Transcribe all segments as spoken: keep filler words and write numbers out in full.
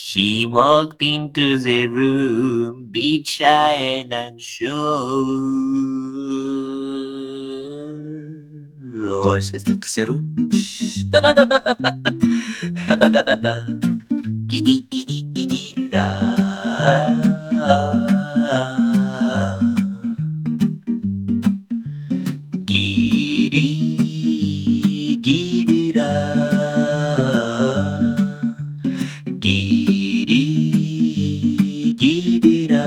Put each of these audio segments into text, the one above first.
She walked into the room, big shy and unsure. Voices in the room. Da da da da da da da da da da. Giddy giddy giddy da. Giddy giddy da. Giddy, giddy da.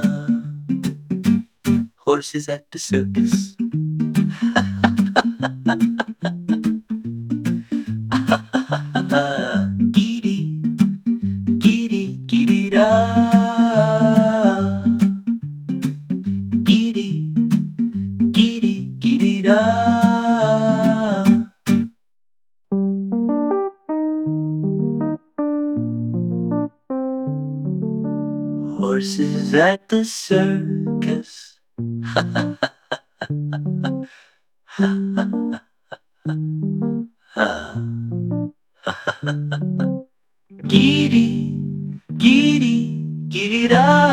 Horses at the circus. Giddy, giddy, giddy da. Giddy, giddy, giddy da. Horses at the circus. Giddy, giddy, giddy da.